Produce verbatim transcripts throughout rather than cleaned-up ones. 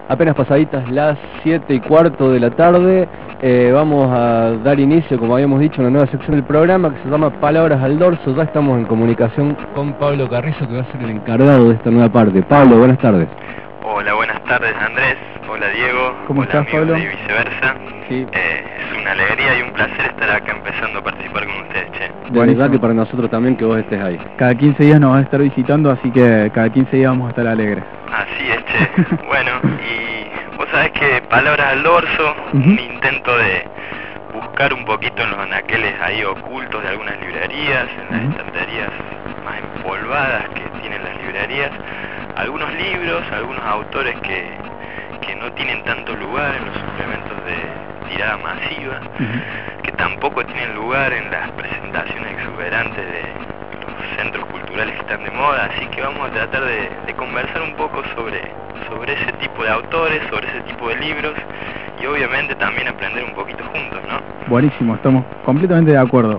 Apenas pasaditas las siete y cuarto de la tarde, eh, vamos a dar inicio, como habíamos dicho, a una nueva sección del programa que se llama Palabras al Dorso. Ya estamos en comunicación con Pablo Carrizo, que va a ser el encargado de esta nueva parte. Pablo, buenas tardes. Hola, buenas tardes, Andrés. Hola, Diego. ¿Cómo Hola, estás, amigos, Pablo? y viceversa. Sí. Eh, es una alegría y un placer estar acá empezando a participar con ustedes, che. De verdad que para nosotros también que vos estés ahí. Cada quince días nos vas a estar visitando, así que cada quince días vamos a estar alegres. Así es, che. Bueno, y vos sabés que Palabras al Dorso, Uh-huh. un intento de buscar un poquito en los anaqueles ahí ocultos de algunas librerías, en las Uh-huh. estanterías más empolvadas que tienen las librerías, algunos libros, algunos autores que, que no tienen tanto lugar en los suplementos de tirada masiva, Uh-huh. que tampoco tienen lugar en las presentaciones exuberantes de los centros culturales que están de moda, así que vamos a tratar de, de conversar un poco sobre, sobre ese tipo de autores, sobre ese tipo de libros, y obviamente también aprender un poquito juntos, ¿no? Buenísimo, estamos completamente de acuerdo.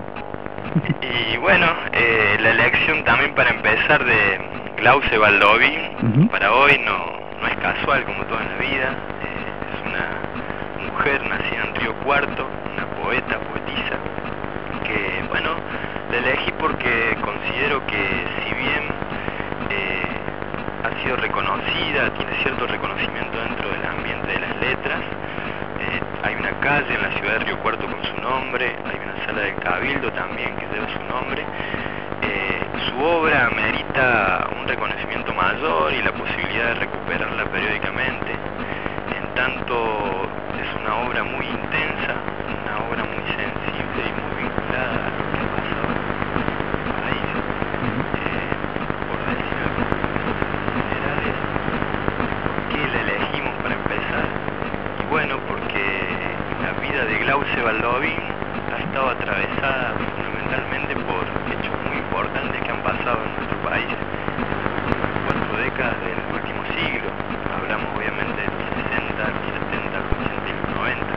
Y bueno, eh, la elección también para empezar de Glauce Baldovin, Uh-huh. para hoy no, no es casual como todo en la vida, eh, es una mujer nacida en Río Cuarto, una poeta, poetisa, que bueno, la elegí porque considero que si bien eh, ha sido reconocida, tiene cierto reconocimiento dentro del ambiente de las letras, eh, hay una calle en la ciudad de Río Cuarto con su nombre, hay una sala del Cabildo también que lleva su nombre, eh, su obra amerita un reconocimiento mayor y la posibilidad de recuperarla periódicamente, en tanto es una obra muy intensa, una obra muy sensible y muy vinculada a lo que ha pasado en el país, eh, por decir algunas generales. ¿Por qué la elegimos para empezar? Y bueno, porque la vida de Glauce Baldovin ha estado atravesada fundamentalmente por hechos muy importantes que han pasado en nuestro país en las cuatro décadas del último siglo. Hablamos obviamente de los sesenta, los setenta, los ochenta y los noventa.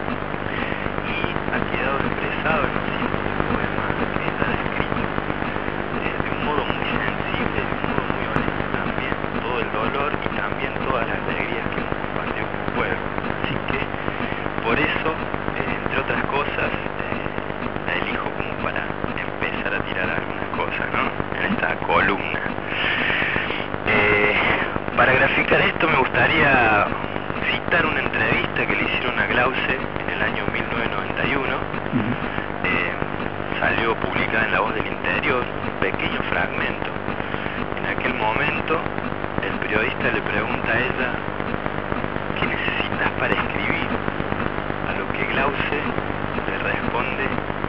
Y ha quedado expresado en los cientos de poemas que ella ha escrito eh, de un modo muy sensible, de un modo muy honesto también, todo el dolor y también todas las alegrías que hemos compartido con el pueblo. Así que por eso, eh, entre otras cosas, eh, la elijo como para empezar a tirar algunas cosas, ¿no? En esta columna. Eh, para graficar esto me gustaría citar una entrevista que le hicieron a Glauce en el año mil novecientos noventa y uno. Uh-huh. Eh, salió publicada en La Voz del Interior, un pequeño fragmento. En aquel momento, el periodista le pregunta a ella: ¿qué necesitas para escribir? A lo que Glauce le responde: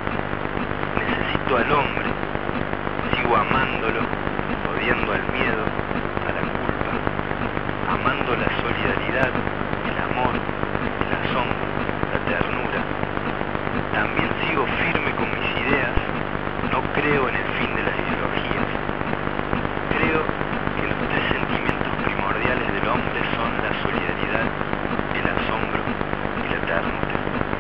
necesito al hombre, sigo amándolo, odiando al miedo, a la culpa, amando la solidaridad, el amor, el asombro, la ternura. También sigo firme con mis ideas, no creo en el fin de las ideologías. Creo que los tres sentimientos primordiales del hombre son la solidaridad, el asombro y la ternura.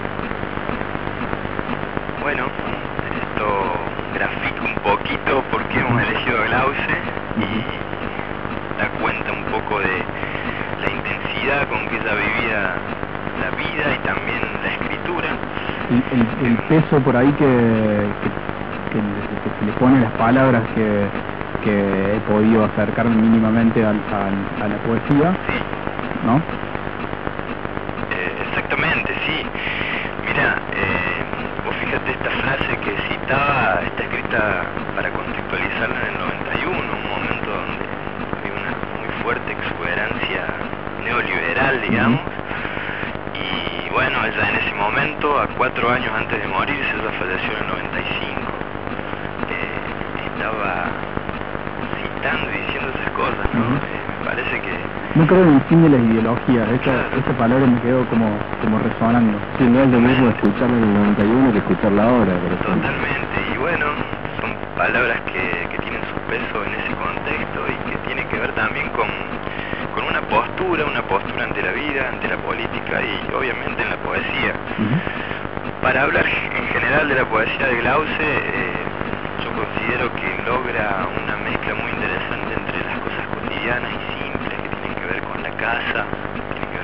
Bueno, esto grafica un poquito por qué hemos elegido a Glauce y da cuenta un poco de la intensidad con que ella vivía la vida y también la escritura. El, el, el peso por ahí que, que, que, que se le pone a las palabras que, que he podido acercarme mínimamente al, al, a la poesía, Sí. ¿no? Eh, exactamente, sí. Mira, eh, vos fíjate, esta frase que citaba está escrita para contextualizarla en el noventa y uno, un momento donde había una muy fuerte exuberancia neoliberal, digamos. Y bueno, ella en ese momento, a cuatro años antes de morirse, ella falleció en el noventa y cinco. Eh, estaba citando y diciendo esas cosas, ¿no? Uh-huh. Eh, me parece que No creo en el fin de las ideologías, esa, Claro. esa palabra me quedó como, como resonando. Sí, no es lo mismo escucharla en el noventa y uno que escucharla ahora, por ejemplo. totalmente, y bueno, son palabras que, que tienen su peso en ese contexto y que tiene que ver también con, con una postura, una postura ante la vida, ante la política y obviamente en la poesía. Uh-huh. Para hablar en general de la poesía de Glauce, eh, yo considero que logra una mezcla muy interesante entre las cosas cotidianas y simples que tienen que ver con la casa, que tienen que ver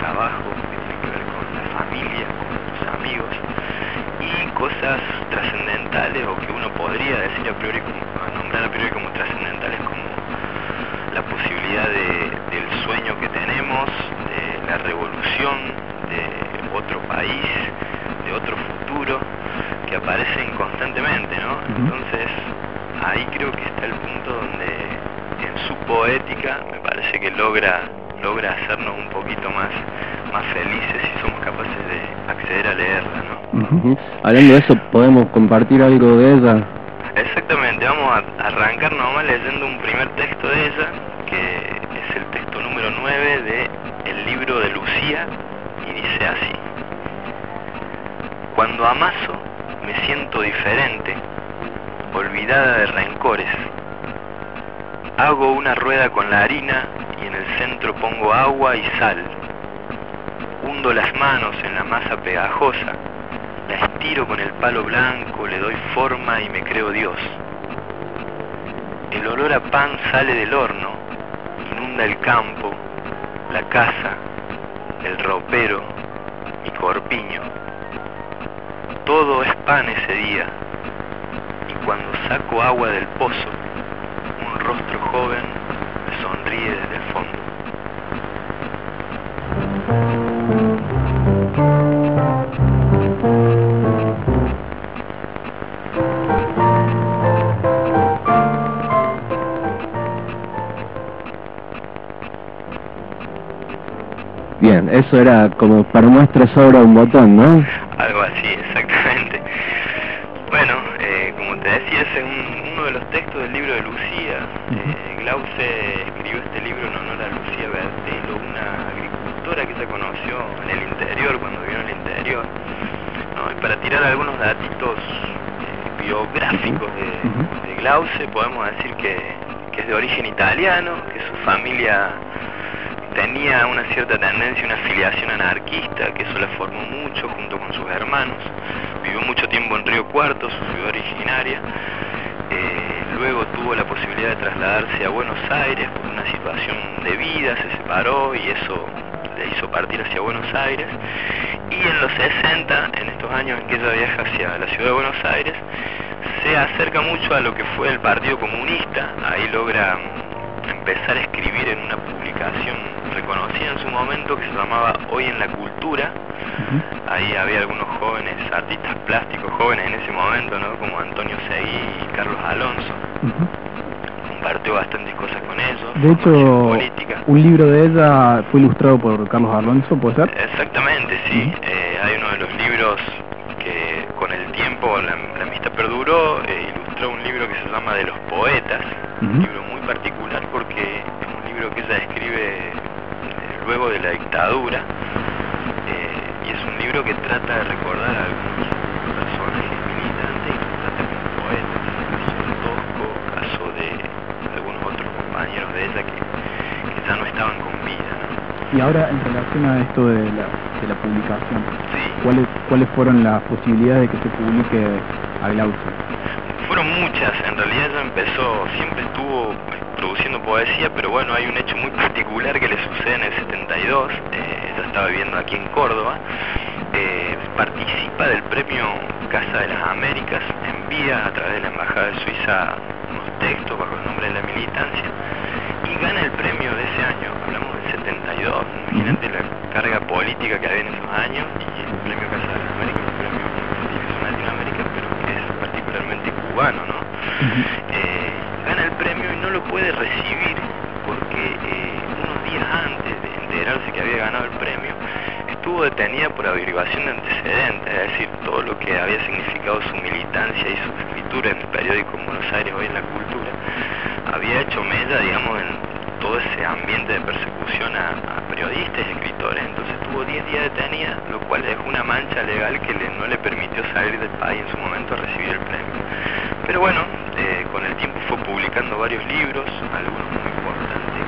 trabajo, que tienen que ver con la familia, con los amigos, y cosas trascendentales, o que uno podría decir a priori, como, nombrar a priori como trascendentales, como la posibilidad de, del sueño que tenemos, de la revolución, de otro país, de otro futuro, que aparecen constantemente, ¿no? Entonces, ahí creo que está el punto donde, en su poética, me parece que logra logra hacernos un poquito más más felices si somos capaces de acceder a leerla, ¿no? Uh-huh. Hablando de eso, ¿podemos compartir algo de ella? Exactamente, vamos a arrancar nomás leyendo un primer texto de ella, que es el texto número nueve de El libro de Lucía, y dice así: Cuando amaso me siento diferente, olvidada de rencores. Hago una rueda con la harina y en el centro pongo agua y sal. Hundo las manos en la masa pegajosa, la estiro con el palo blanco, le doy forma y me creo Dios. El olor a pan sale del horno, inunda el campo, la casa, el ropero, mi corpiño. Todo es pan ese día, y cuando saco agua del pozo, un rostro joven me sonríe desde el fondo. Bien, eso era como para muestra sobra un botón, ¿no? Algo así, exactamente. Bueno, eh, como te decía, ese es un, uno de los textos del libro de Lucía. Eh, Glauce escribió este libro en honor a Lucía Bertelo, una agricultora que se conoció en el interior, cuando vivió en el interior, ¿no? Y para tirar algunos datitos eh, biográficos de, de Glauce, podemos decir que, que es de origen italiano, que su familia tenía una cierta tendencia, una afiliación anarquista, que eso la formó mucho junto con sus hermanos. Vivió mucho tiempo en Río Cuarto, su ciudad originaria. Eh, luego tuvo la posibilidad de trasladarse a Buenos Aires por una situación de vida, se separó y eso le hizo partir hacia Buenos Aires. Y en los sesenta, en estos años en que ella viaja hacia la ciudad de Buenos Aires, se acerca mucho a lo que fue el Partido Comunista. Ahí logra empezar a escribir en una publicación reconocida en su momento que se llamaba Hoy en la Cultura. Uh-huh. Ahí había algunos jóvenes, artistas plásticos jóvenes en ese momento, ¿no? Como Antonio Seguí y Carlos Alonso. Uh-huh. Compartió bastantes cosas con ellos. De hecho, un libro de ella fue ilustrado por Carlos Alonso, ¿puede ser? Exactamente, sí. Uh-huh. eh, hay uno de los libros que con el tiempo la, la amistad perduró, eh, ilustró un libro que se llama De los Poetas, uh-huh. Un libro muy particular porque es un libro que ella escribe luego de la dictadura, eh, y es un libro que trata de recordar a algunos personajes militantes y los trata como poetas, caso de Tosco, caso de algunos otros compañeros de ella que, que ya no estaban con vida, ¿no? Y ahora, en relación a esto de la, de la publicación, sí. ¿cuáles, ¿cuáles fueron las posibilidades de que se publique a Glauce? Fueron muchas, en realidad ella empezó, siempre estuvo produciendo poesía, pero bueno, hay un hecho muy particular que le sucede en el setenta y dos, eh, ella estaba viviendo aquí en Córdoba, eh, participa del premio Casa de las Américas, envía a través de la Embajada de Suiza unos textos bajo el nombre de la militancia, y gana el premio de ese año, hablamos del setenta y dos, imagínate la carga política que había en esos años, y el premio Casa de las Américas, un premio de Latinoamérica, pero que es particularmente cubano, ¿no? Uh-huh. eh, gana el premio y no lo puede recibir porque eh, unos días antes de enterarse que había ganado el premio estuvo detenida por averiguación de antecedentes, es decir, todo lo que había significado su militancia y su escritura en el periódico Buenos Aires Hoy en la Cultura había hecho mella, digamos, en todo ese ambiente de persecución a, a periodistas y escritores. Entonces estuvo diez días detenida, lo cual es una mancha legal que le, no le permitió salir del país en su momento a recibir el premio. Pero bueno, eh, con el tiempo fue publicando varios libros, algunos muy importantes,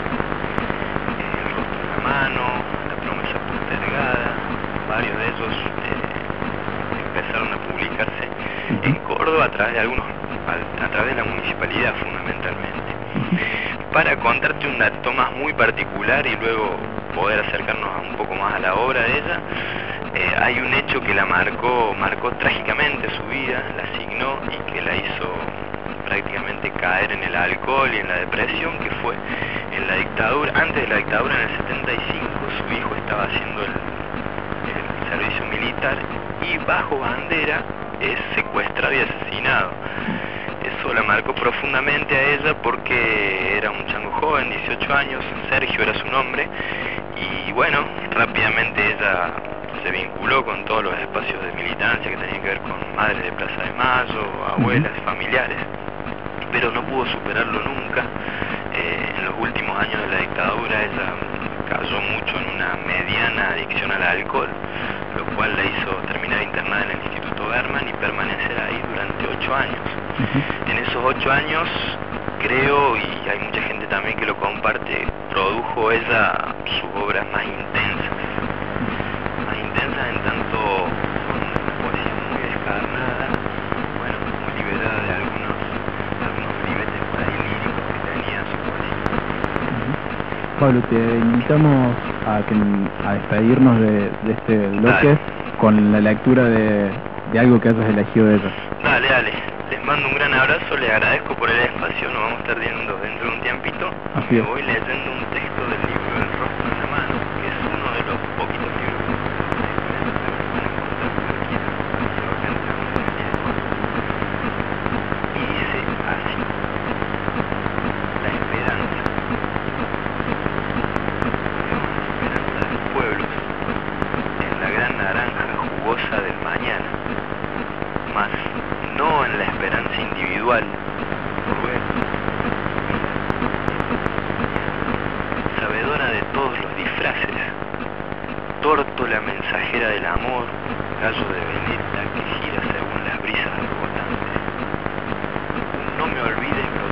eh, El rostro en la mano, La promesa postergada. Varios de ellos eh, empezaron a publicarse en Córdoba a través de algunos, a, a través de la municipalidad fundamentalmente. Para contarte un dato más muy particular y luego poder acercarnos un poco más a la obra de ella, eh, hay un hecho que la marcó, marcó trágicamente su vida, la asignó y que la hizo prácticamente caer en el alcohol y en la depresión, que fue en la dictadura, antes de la dictadura, en el setenta y cinco, su hijo estaba haciendo el, el servicio militar y bajo bandera es secuestrado y asesinado. Eso la marcó profundamente a ella porque era un chango joven, dieciocho años, Sergio era su nombre, y bueno, rápidamente ella se vinculó con todos los espacios de militancia que tenían que ver con madres de Plaza de Mayo, abuelas, familiares, pero no pudo superarlo nunca. Eh, en los últimos años de la dictadura ella cayó mucho en una mediana adicción al alcohol, lo cual la hizo terminar internada en el Instituto Berman y permanecer ahí durante ocho años. En esos ocho años, creo, y hay mucha gente también que lo comparte, produjo ella sus obras más intensas, más intensas en tanto con poesía muy descarnada, bueno, muy liberada de algunos, algunos ribetes por ahí líricos que tenía su poesía. Pablo, te invitamos a, que, a despedirnos de, de este bloque Dale. con la lectura de, de algo que hayas elegido de ella. Dale, dale. Les mando un gran abrazo, les agradezco por el espacio, nos vamos a estar viendo dentro de un tiempito. Así Me es. voy leyendo un texto del libro El rostro en la mano, que es uno de los poquitos libros que y dice así: la esperanza. La esperanza de los pueblos en la gran naranja jugosa del mañana, más no en la esperanza individual, sabedora de todos los disfraces, tórtola mensajera del amor, gallo de veleta que gira según las brisas rebotantes. No me olvides que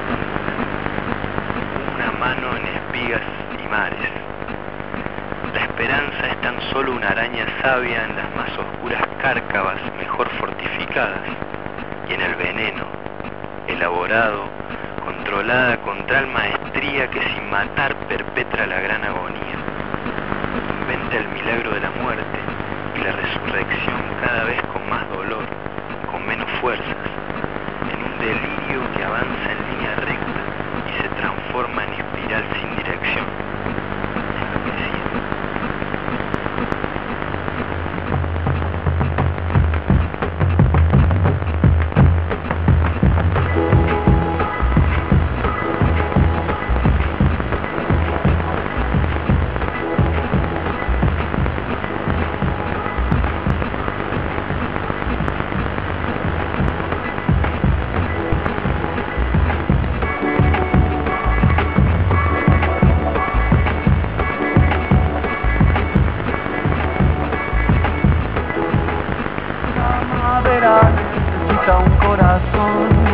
una mano en espigas y mares. La esperanza es tan solo una araña sabia en las más oscuras cárcavas mejor fortificadas, y en el veneno, elaborado, controlada con tal maestría que sin matar perpetra la gran agonía. Inventa el milagro de la muerte y la resurrección cada vez con más dolor, con menos fuerzas, en un delirio que avanza en línea recta y se transforma en espiral sin dirección. Necesita un corazón